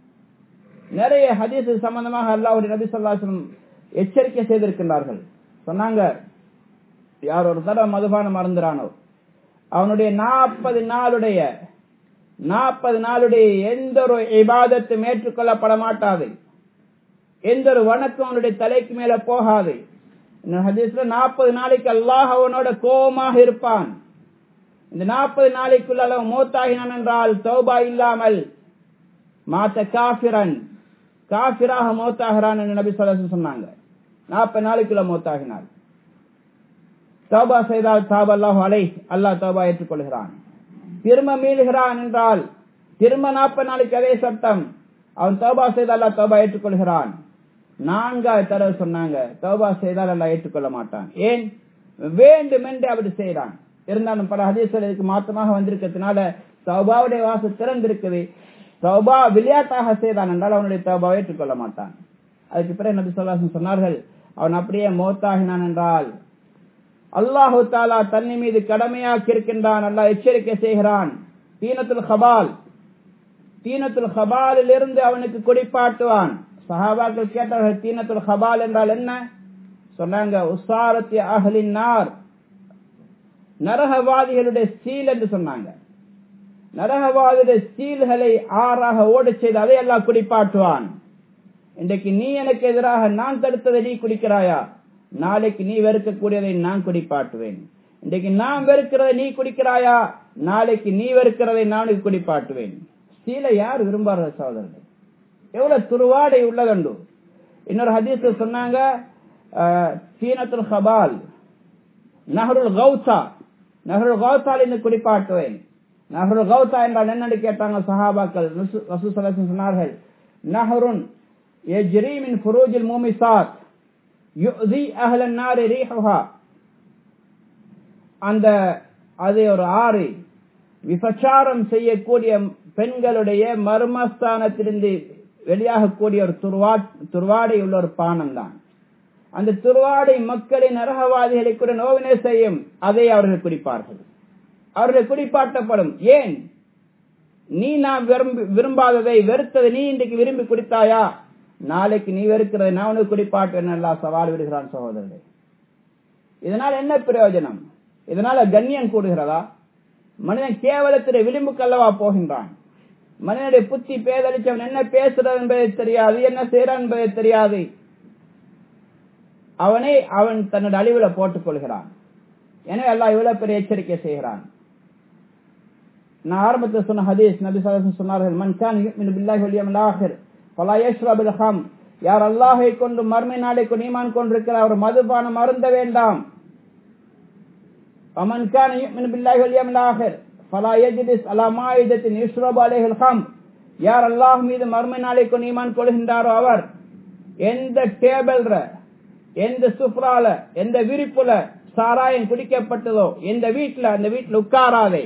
நிறைய ஹதீஸ் சம்பந்தமாக அல்லாஹ்வுடைய நபி ஸல்லல்லாஹு அலைஹி வஸல்லம் எச்சரிக்கை செய்திருக்கின்றார்கள். சொன்னாங்க, யார் ஒரு தடவை மதுபானம் மருந்துறானோ அவனுடைய நாற்பது நாளுடைய நாற்பது நாளுடைய எந்த ஒரு இபாதத்தும் ஏற்றுக்கொள்ளப்பட மாட்டாது, எந்த ஒரு வணக்கம் அவனுடைய தலைக்கு மேல போகாது. ஹதீஸ்ல நாற்பது நாளைக்கு அல்லாஹ் அவனோட கோபமாக இருப்பான். இந்த நாற்பது நாளைக்குள்ள அவன் மௌத்தாகினான் என்றால் தௌபா இல்லாமல் மாத்த காஃபிரன், காஃபிராக மௌத்தாகிறான் என்று நபி ஸல்லல்லாஹு அலைஹி வஸல்லம் சொன்னாங்க. நாற்பது நாளைக்குள்ள மௌத்தாகினார். தௌபா செய்தால் தாப அல்லாஹு அலைஹி, அல்லாஹ் தௌபா ஏற்றுக்கொள்கிறான். திரும்ப மீளுகிறான் என்றால் திரும்ப நாற்பது நாளைக்கு அதே சட்டம், அவன் தௌபா செய்தால் அல்லாஹ் தௌபா ஏற்றுக்கொள்கிறான். நான்காவது தடவை சொன்னாங்க, தௌபா செய்தால் அல்லாஹ் ஏற்றுக்கொள்ள மாட்டான். ஏன்? வேண்டும் என்று அப்படி செய்யறான். இருந்தாலும் பல ஹதீஸ்கள் இதுக்கு மாற்றமாக வந்திருக்கிறதுனால தௌபாவுடைய வாசல் திறந்திருக்குது. தௌபா விளையாட்டாக செய்தான் என்றால் அவனுடைய தௌபாவை ஏற்றுக்கொள்ள மாட்டான். அதுக்கு பிறகு நபி ஸல்லல்லாஹு அலைஹி வஸல்லம் சொன்னார்கள், அவன் அப்படியே மௌத்தாகினான் என்றால் அல்லாஹு தஆலா தன்னை மீது கடமையாக்கி இருக்கின்றான், அல்லாஹ் எச்சரிக்கை செய்கிறான். தீனத்துல் ஹபால், தீனத்துல் ஹபாலில் இருந்து அவனுக்கு குடிப்பாட்டுவான். சஹாபாக்கள் கேட்டார்கள், தீனத்துல் ஹபால் என்றால் என்ன? சொன்னாங்க, உஸாரத்தி அஹ்லின் நார், நரகவாதிகளுடைய சீல் என்று சொன்னாங்க. நரகவாதியுடைய சீல்களை ஆறாக ஓட செய்து அதை எல்லாம் குடிப்பாட்டுவான். இன்றைக்கு நீ எனக்கு எதிராக நான் தடுத்ததை நீ குடிக்கிறாயா, நாளைக்கு நீ வெறுக்கக்கூடியதை நான் குடிப்பாட்டுவேன். இன்றைக்கு நான் வெறுக்கிறதை நீ குடிக்கிறாயா, நாளைக்கு நீ வெறுக்கிறதை நானுக்கு குடிப்பாட்டுவேன். சீலை யார் விரும்பார்கள் சகோதரர்கள்? எவ்வளவு துருவாடை உள்ளதுண்டு. இன்னொரு ஹதீஸ்ல சொன்னாங்க, தீனத்துல் ஹபால் நஹருல் கௌசா, நஹருல் கௌசால் இருந்து குடிப்பாட்டுவேன். நஹருல் கௌசா என்றால் என்னன்னு கேட்டாங்க சஹாபாக்கள். ரசூல் ஸல்லல்லாஹு அலைஹி வஸல்லம் சொன்னார்கள், நஹருன் யஜ்ரி மின் ஃபுரூஜில் மூமிசாத் யுஸி அஹ்லன் நார் ரீஹுஹா. அந்த அது ஒரு ஆறு, விபச்சாரம் செய்யக்கூடிய பெண்களுடைய மர்மஸ்தானத்திலிருந்து வெளியாகக்கூடிய ஒரு துர்வா துர்வாடை உள்ள ஒரு பானம் தான். அந்த துர்வாடை மக்களின் நரகவாதிகளை கூட நோவினை செய்யும். அதை அவர்கள் குடிப்பார்கள், அவர்கள் குடிப்பாட்டப்படும். ஏன்? நீ நான் விரும்பி விரும்பாததை வெறுத்ததை நீ இன்றைக்கு விரும்பி குடித்தாயா, நாளைக்கு நீ வெறுக்கிறதை நான் உனக்கு குடிப்பாட்டேன் எல்லாம் சவால் விடுகிறான் சகோதரர்களே. இதனால் என்ன பிரயோஜனம்? இதனால கண்ணியம் கூடுகிறதா? மனிதன் கேவலத்திலே விளிம்புக்கல்லவா போகின்றான். மனிதனுடைய புத்தி பேதளிச்சவன் என்ன பேசுறது என்பதை தெரியாது, என்ன செய்யறான் என்பதை தெரியாது. அவனை அவன் தன்னுடைய அழிவுல போட்டுக் கொள்கிறான். எனவே அல்லாஹ் இவ்வளவு பெரிய எச்சரிக்கை செய்கிறான். நான் ஆரம்பத்தில் சொன்ன ஹதீஸ், நபி ஸல்லல்லாஹு அலைஹி வஸல்லம் சொன்னார்கள், மன் கான யுமினு பில்லாஹி வல் யௌமில் ஆகிர் ஃபலா யஷ்ரபுல் ஹம். யார் அல்லாஹை கொண்டு மறுமை நாளை கொண்டு ஈமான் கொண்டிருக்கிறார், அவர் மதுபானம் அருந்த வேண்டாம். ومن كان يؤمن بالله واليوم الآخر فلا يجلس على مائدة يشرب عليه الخمر. யார் அல்லாஹ் மீது மறுமை நாளை கொண்டு ஈமான் கொள்கின்றாரோ அவர் எந்த டேபிள்ல, எந்த சுப்ரால, எந்த விரிப்புல சாராயம் குடிக்கப்பட்டதோ எந்த வீட்டுல, அந்த வீட்டுல உட்காராதே,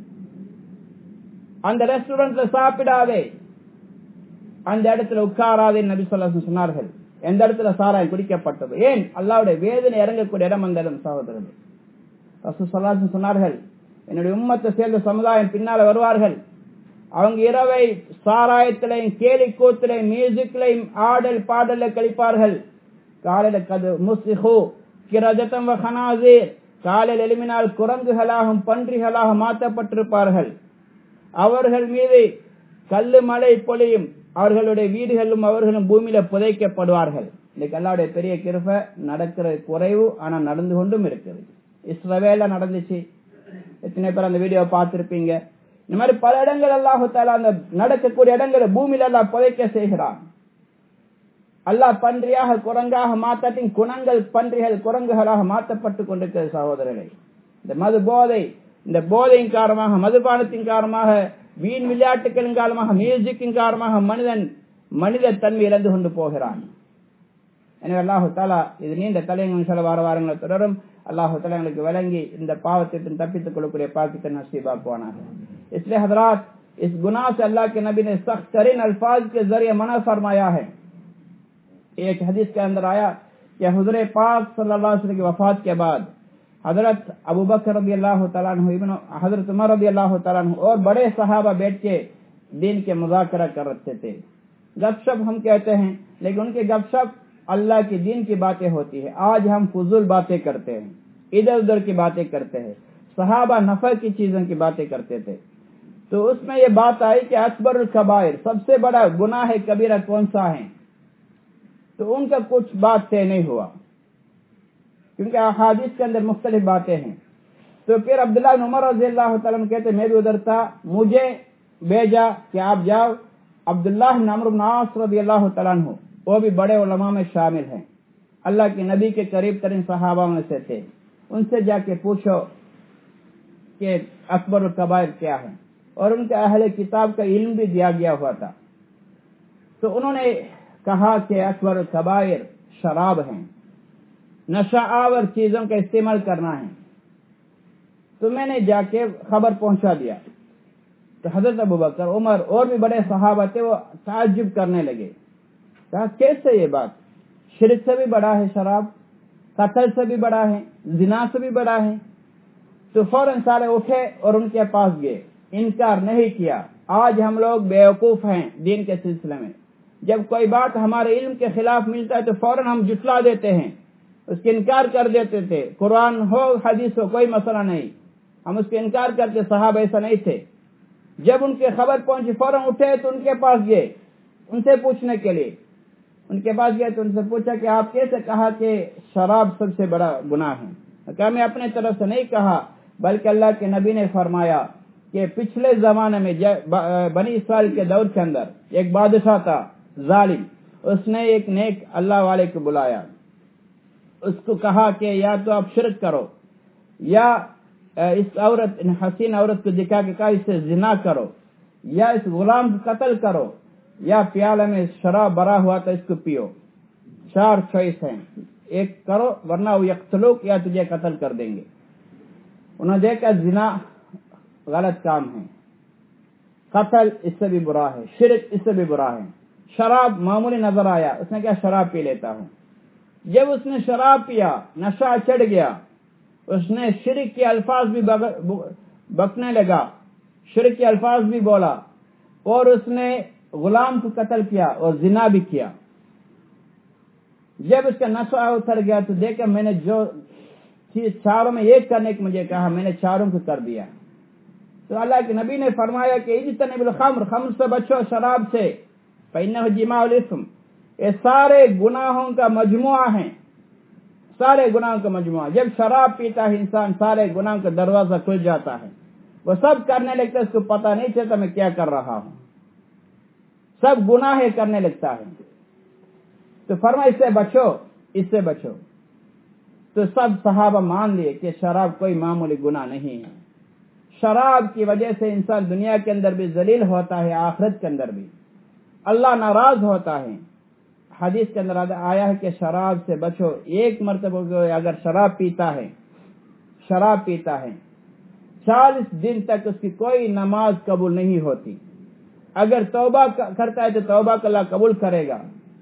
அந்த ரெஸ்டாரண்ட்ல சாப்பிடாதே, அந்த இடத்துல உட்காராதே நபி ஸல்லல்லாஹு அலைஹி வஸல்லம் சொன்னார்கள். எந்த இடத்துல சாராயம் குடிக்கப்பட்டது. ஏன்? அல்லாஹ்வுடைய வேதனை இறங்கக்கூடிய இடம் அந்த இடம் சகோதரர்கள். ரசூல் ஸல்லல்லாஹு அலைஹி வஸல்லம் சொன்னார்கள், என்னுடைய உம்மத்தை சேர்ந்த சமுதாயம் பின்னால வருவார்கள், அவங்க இரவை சாராயத்திலையும் கேலி கூத்திலையும் மியூசிக்லையும் ஆடல் பாடல கழிப்பார்கள். காலையில கது முஸ்லிஹு கிரஜதம் வ ஹனாஸீர், காலையில் எழுமினால் குரங்குகளாகவும் பன்றிகளாக மாற்றப்பட்டிருப்பார்கள். அவர்கள் மீது கல்லு மழை பொழியும், அவர்களுடைய வீடுகளும் அவர்களும் பூமியில புதைக்கப்படுவார்கள். இன்னைக்கு அல்லாஹ்வுடைய பெரிய கிருபை நடக்கிறது குறைவு, ஆனா நடந்து கொண்டும் இருக்குது. இஸ்ரவேல்ல நடந்துச்சு, எத்தனை பேர் அந்த வீடியோ பார்த்திருப்பீங்க. இந்த மாதிரி பல இடங்கள் அல்லாஹ் தஆலா அந்த நடக்கக்கூடிய இடங்களை பூமியில அல்லாஹ் புதைக்க செய்கிறான். அல்லாஹ் பன்றியாக குரங்காக மாற்றத்தின் குணங்கள் பன்றிகள் குரங்குகளாக மாற்றப்பட்டு கொண்டிருக்கிறது சகோதரர்களே. இந்த மது போதை, இந்த போதையின் காரணமாக, மதுபானத்தின் காரணமாக, வீண் விளையாட்டுகளின் காரணமாக, மியூசிக்கின் காரணமாக மனிதன் மனித தன்மை இழந்து கொண்டு போகிறான். எனவே அல்லாஹு தஆலா இது நீண்ட தலையங்கம் சில வார வாரங்களை தொடரும். அல்லாஹு தஆலா எங்களுக்கு வழங்கி இந்த பாவத்திற்கு தப்பித்துக் கொள்ளக்கூடிய பாக்கியத்தை நசீபாக்குவானாக. इसलिए हजरात, इस गुनाह से अल्लाह के नबी ने सख्त तरीन अल्फाज के जरिए मना फरमाया है। एक हदीस के अंदर आया कि हुजूर पाक सल्लल्लाहु अलैहि वसल्लम की वफात के बाद हजरत अबू बकर रज़ी अल्लाह तआला अन्हु, इब्न हजरत उमर रज़ी अल्लाह तआला अन्हु और बड़े सहाबा बैठ के दीन के मुज़ाकरा करते थे। गपशप हम कहते हैं, लेकिन उनके गपशप अल्लाह की दीन की बातें होती है। आज हम फजूल बातें करते हैं, इधर उधर की बातें करते हैं, सहाबा नफा की चीजों की बातें करते थे। तो उसमें ये बात आई कि अकबरुल कबाइर, सबसे बड़ा गुनाह है कबीरा कौन सा है, तो उनका कुछ बात तय नहीं हुआ, क्योंकि अहादीस के अंदर मुख्तलिफ बातें हैं। तो फिर अब्दुल्लाह बिन उमर रज़ियल्लाहु तआला अन्हु कहते मैं भी उधर था, मुझे भेजा कि आप जाओ, अब्दुल्लाह बिन अम्र बिन आस रज़ियल्लाहु तआला अन्हु, वो भी बड़े उलमा में शामिल हैं, अल्लाह के नबी के करीब तरीन सहाबा में से थे, उनसे जाके पूछो कि अकबरुल कबाइर क्या है, और उनके अहले किताब का इल्म भी दिया गया हुआ था। तो उन्होंने कहा कि अकबरुल कबाइर शराब है, नशा आवर चीजों का इस्तेमाल करना है। तो मैंने जाके खबर पहुंचा दिया। तो हजरत अबू बकर, उमर और भी बड़े सहाबा थे, वो ताज्जुब करने लगे, कहा कैसे ये बात, शिरक से भी बड़ा है शराब, कत्ल से भी बड़ा है, जिना से भी बड़ा है। तो फौरन सारे उठे और उनके पास गए, इनकार नहीं किया। आज हम लोग बेवकूफ हैं दीन के सिलसिले में, जब कोई बात हमारे इल्म के खिलाफ मिलता है तो फौरन हम जुटला देते हैं, उसके इनकार कर देते थे। कुरान हो हदीस हो कोई मसला नहीं, हम उसके इनकार करते। सहाबा ऐसा नहीं थे, जब उनके खबर पहुंची फौरन उठे तो उनके पास गए उनसे पूछने के लिए। उनके पास गए तो उनसे पूछा कि आप कैसे कहा कि शराब सबसे बड़ा गुनाह है। कहा मैं अपने तरफ से नहीं कहा, बल्कि अल्लाह के नबी ने फरमाया कि पिछले जमाने में बनी इस्राइल के दौर के अंदर एक बादशाह था जालिम, उसने एक नेक अल्लाह वाले को बुलाया, उसको कहा कि या तो आप शिरक करो, या इस औरत हसीन औरत को दिखा के कहा इससे जिना करो, या इस गुलाम को कत्ल करो, या प्याला में शराब भरा हुआ था इसको पियो। चार चॉइस हैं, एक करो वरना वो यक्तलूक, या तुझे कत्ल कर देंगे। उन्होंने देखा जिना गलत काम है, कत्ल इससे भी बुरा है, शिरक इससे भी बुरा है। शराब मामूली नजर आया, उसने क्या शराब पी लेता हूं। जब उसने शराब पिया, नशा चढ़ गया, उसने शिरक के अल्फाज भी बकने लगा, शिरक के अल्फाज भी बोला, और उसने गुलाम को कत्ल किया और जिना भी किया। जब उसका नशा उतर गया तो देखा मैंने जो चीज चारों में एक करने को मुझे कहा, मैंने चारों को कर दिया। तो अल्लाह के नबी ने फरमाया कि इज्तनिबुल खम्र, खम्र से बचो, शराब से, फइन्नहु जिमाउल इस्म, ये सारे गुनाहों का मजमुआ है, सारे गुनाहों का मजमुआ। जब शराब पीता है इंसान, सारे गुनाहों का दरवाजा खुल जाता है, वो सब करने लगता है, उसको पता नहीं चलता मैं क्या कर रहा हूं, सब गुनाह करने लगता है। तो फरमा इससे बचो, इससे बचो। तो सब सहाबा मान लिए कि शराब कोई मामूली गुनाह नहीं है। शराब की वजह से इंसान दुनिया के अंदर भी जलील होता है, आखिरत के अंदर भी अल्लाह नाराज होता है। हदीस के अंदर आया है कि शराब से बचो। एक मरतबा अगर शराब पीता है शराब पीता है चालीस दिन तक उसकी कोई नमाज कबूल नहीं होती। अगर तौबा करता है तो तौबा का अल्लाह कबूल करेगा।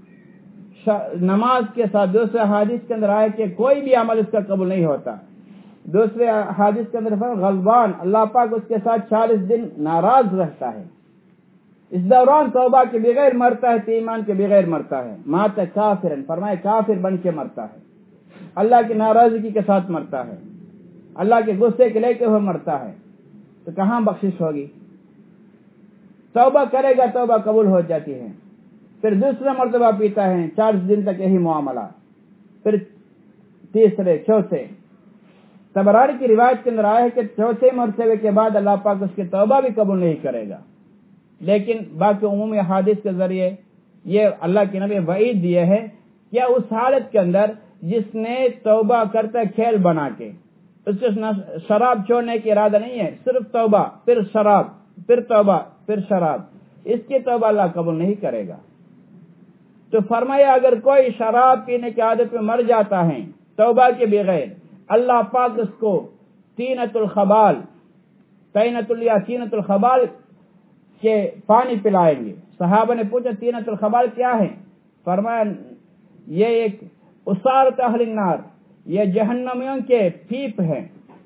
नमाज के साथ दूसरे हादिस के अंदर आया कि कोई भी अमल उसका कबूल नहीं होता। दूसरे हादिस के अंदर गज़बान, अल्लाह पाक उसके साथ चालीस दिन नाराज रहता है। इस दौरान तौबा के बगैर मरता है तो ईमान के बगैर मरता है। मात काफिरन, फरमाए काफिर बन के मरता है, अल्लाह की नाराजगी के साथ मरता है, अल्लाह के गुस्से के लेके हुए मरता है। तो कहां बख्शिश होगी? तौबा करेगा, तौबा कबूल हो जाती है। پھر دوسرا مرتبہ پیتا ہے چالیس دن تک یہی معاملہ، پھر تیسرے چوتھے۔ طبرانی کی روایت کے اندر آیا ہے کہ چوتھے مرتبے کے بعد اللہ پاک اس کی توبہ بھی قبول نہیں کرے گا، لیکن باقی عمومی احادیث کے ذریعے یہ اللہ کے نبی وعید دیے ہے کہ اس حالت کے اندر جس نے توبہ کرتا ہے کھیل بنا کے، اس کے شراب چھوڑنے کی ارادہ نہیں ہے، صرف توبہ پھر شراب پھر توبہ پھر شراب، اس کی توبہ اللہ قبول نہیں کرے گا۔ تو فرمایا اگر کوئی شراب پینے کی عادت میں مر جاتا ہے توبہ کے بغیر، اللہ پاک اس کو تینت الخبال تینت یا تینت الخبال کے پانی پلائیں گے۔ صحابہ نے پوچھا تینت الخبال کیا ہے؟ فرمایا یہ ایک اسارت اہل النار، یہ جہنمیوں کے پیپ ہیں،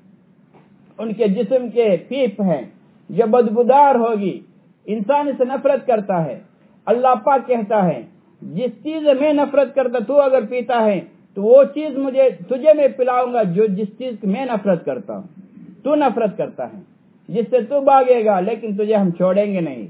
ان کے جسم کے پیپ ہیں جو بدبودار ہوگی، انسان اسے نفرت کرتا ہے۔ اللہ پاک کہتا ہے جس چیز میں نفرت کرتا تو اگر پیتا ہے تو وہ چیز مجھے تجھے میں پلاؤں گا جو جس چیز کی میں نفرت کرتا ہوں، تو نفرت کرتا ہے، جس سے تو بھاگے گا لیکن تجھے ہم چھوڑیں گے نہیں۔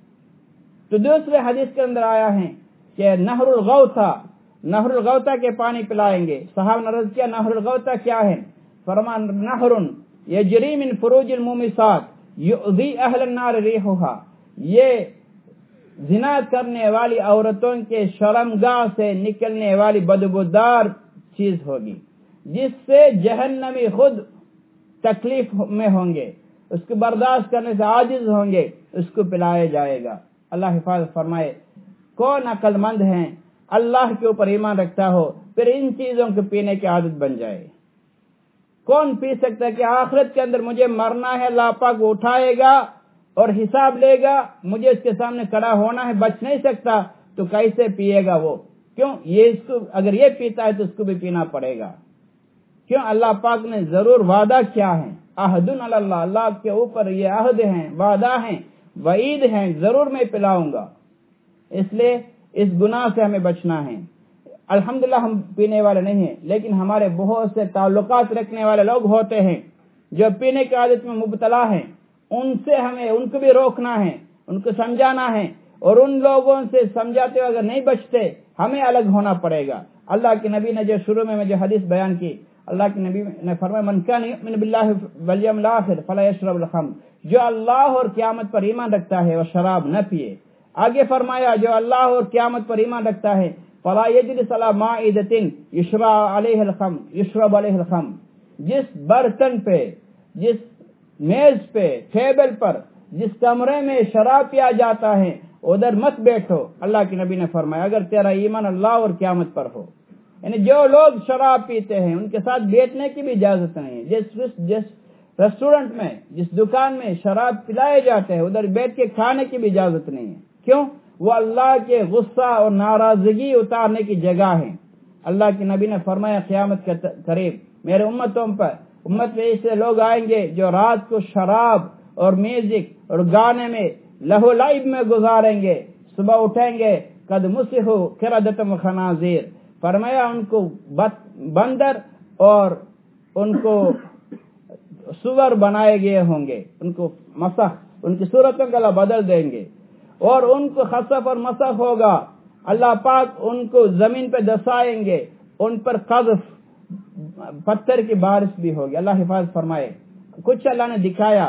تو دوسرے حدیث کے اندر آیا ہے کہ نہر الغوثہ نہر الغوثہ کے پانی پلائیں گے۔ صحابہ نے عرض کیا نہر الغوثہ کیا ہے؟ فرمان نہر یجری من فروج المومسات یؤذی اہل النار ریحھا، یہ زنا کرنے والی عورتوں کے شرمگاہ سے نکلنے والی بدبودار چیز ہوگی جس سے جہنمی خود تکلیف میں ہوں گے، اس کو برداشت کرنے سے عاجز ہوں گے، اس کو پلایا جائے گا۔ اللہ حفاظت فرمائے۔ کون عقل مند ہیں اللہ کے اوپر ایمان رکھتا ہو پھر ان چیزوں کو پینے کی عادت بن جائے؟ کون پی سکتا ہے کہ آخرت کے اندر مجھے مرنا ہے، اللہ پاک وہ اٹھائے گا اور حساب لے گا، مجھے اس کے سامنے کھڑا ہونا ہے، بچ نہیں سکتا، تو کیسے پیے گا وہ؟ کیوں یہ اس کو اگر یہ پیتا ہے تو اس کو بھی پینا پڑے گا۔ کیوں اللہ پاک نے ضرور وعدہ کیا ہے، عہد اللہ، اللہ کے اوپر یہ عہد ہیں، وعدہ ہیں، وعید ہیں، ضرور میں پلاؤں گا۔ اس لیے اس گناہ سے ہمیں بچنا ہے۔ الحمدللہ ہم پینے والے نہیں ہیں، لیکن ہمارے بہت سے تعلقات رکھنے والے لوگ ہوتے ہیں جو پینے کی عادت میں مبتلا ہیں، ان سے ہمیں ان کو بھی روکنا ہے، ان کو سمجھانا ہے، اور ان لوگوں سے سمجھاتے ہوئے اگر نہیں بچتے ہمیں الگ ہونا پڑے گا۔ اللہ کے نبی نے جو شروع میں جو حدیث بیان کی، اللہ کے نبی نے فرمایا من کان یؤمن باللہ والیوم الآخر فلا یشرب الخمر، جو اللہ اور قیامت پر ایمان رکھتا ہے وہ شراب نہ پیے۔ آگے فرمایا جو اللہ اور قیامت پر ایمان رکھتا ہے فلا یجلس علی مائدۃ یشرب علیہ الخمر یشرب علیہ الخمر، جس برتن پہ، جس میز پہ، ٹیبل پر، جس کمرے میں شراب پیا جاتا ہے ادھر مت بیٹھو۔ اللہ کے نبی نے فرمایا اگر تیرا ایمان اللہ اور قیامت پر ہو، یعنی جو لوگ شراب پیتے ہیں ان کے ساتھ بیٹھنے کی بھی اجازت نہیں ہے۔ جس جس ریسٹورنٹ میں، جس دکان میں شراب پلائے جاتے ہیں ادھر بیٹھ کے کھانے کی بھی اجازت نہیں ہے۔ کیوں؟ وہ اللہ کے غصہ اور ناراضگی اتارنے کی جگہ ہے۔ اللہ کے نبی نے فرمایا قیامت کے قریب میرے امتوں پر امت میں ایسے لوگ آئیں گے جو رات کو شراب اور میوزک اور گانے میں لہو لعب میں گزاریں گے، صبح اٹھیں گے قد مسحوا قردۃ وخنازیر، فرمایا ان کو بندر اور ان کو سور بنائے گئے ہوں گے، ان کو مسخ، ان کی صورتوں کا اللہ بدل دیں گے، اور ان کو خسف اور مسخ ہوگا، اللہ پاک ان کو زمین پہ دسائیں گے، ان پر قذف پتھر کی بارش بھی ہوگی۔ اللہ حفاظت فرمائے۔ کچھ اللہ نے دکھایا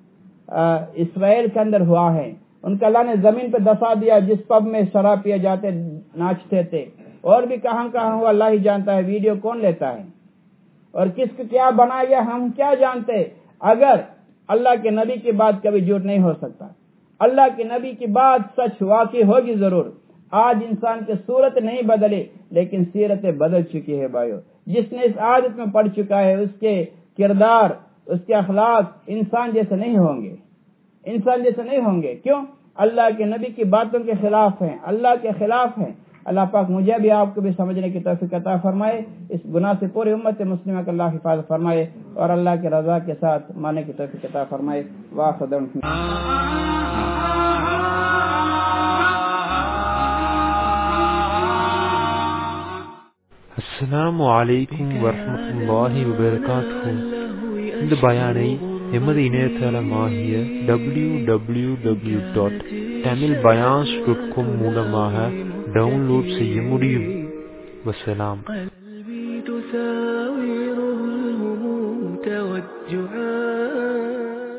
اسرائیل کے اندر ہوا ہے، ان کا اللہ نے زمین پہ دسا دیا جس پب میں شراب پیے جاتے ناچتے تھے، اور بھی کہاں کہاں ہوا اللہ ہی جانتا ہے، ویڈیو کون لیتا ہے اور کس کو کیا بنایا ہم کیا جانتے۔ اگر اللہ کے نبی کی بات کبھی جھوٹ نہیں ہو سکتا، اللہ کے نبی کی بات سچ واقع ہوگی ضرور۔ آج انسان کی صورت نہیں بدلی لیکن سیرتیں بدل چکی ہے بھائیو۔ جس نے اس عادت میں پڑ چکا ہے اس کے کردار، اس کے اخلاق انسان جیسے نہیں ہوں گے، انسان جیسے نہیں ہوں گے۔ کیوں؟ اللہ کے نبی کی باتوں کے خلاف ہیں، اللہ کے خلاف ہیں۔ اللہ پاک مجھے بھی آپ کو بھی سمجھنے کی توفیق عطا فرمائے، اس گناہ سے پوری امت مسلمہ کا اللہ حفاظت فرمائے، اور اللہ کے رضا کے ساتھ ماننے کی توفیق عطا فرمائے۔ وآخر دعوانا السلام علیکم ورحمۃ اللہ وبرکاتہ. இந்த பயானை எமது இணையதளமாகிய W W W dot Tamil bayans dot com மூலமாக டவுன்லோட் செய்ய முடியும். வசலாம்.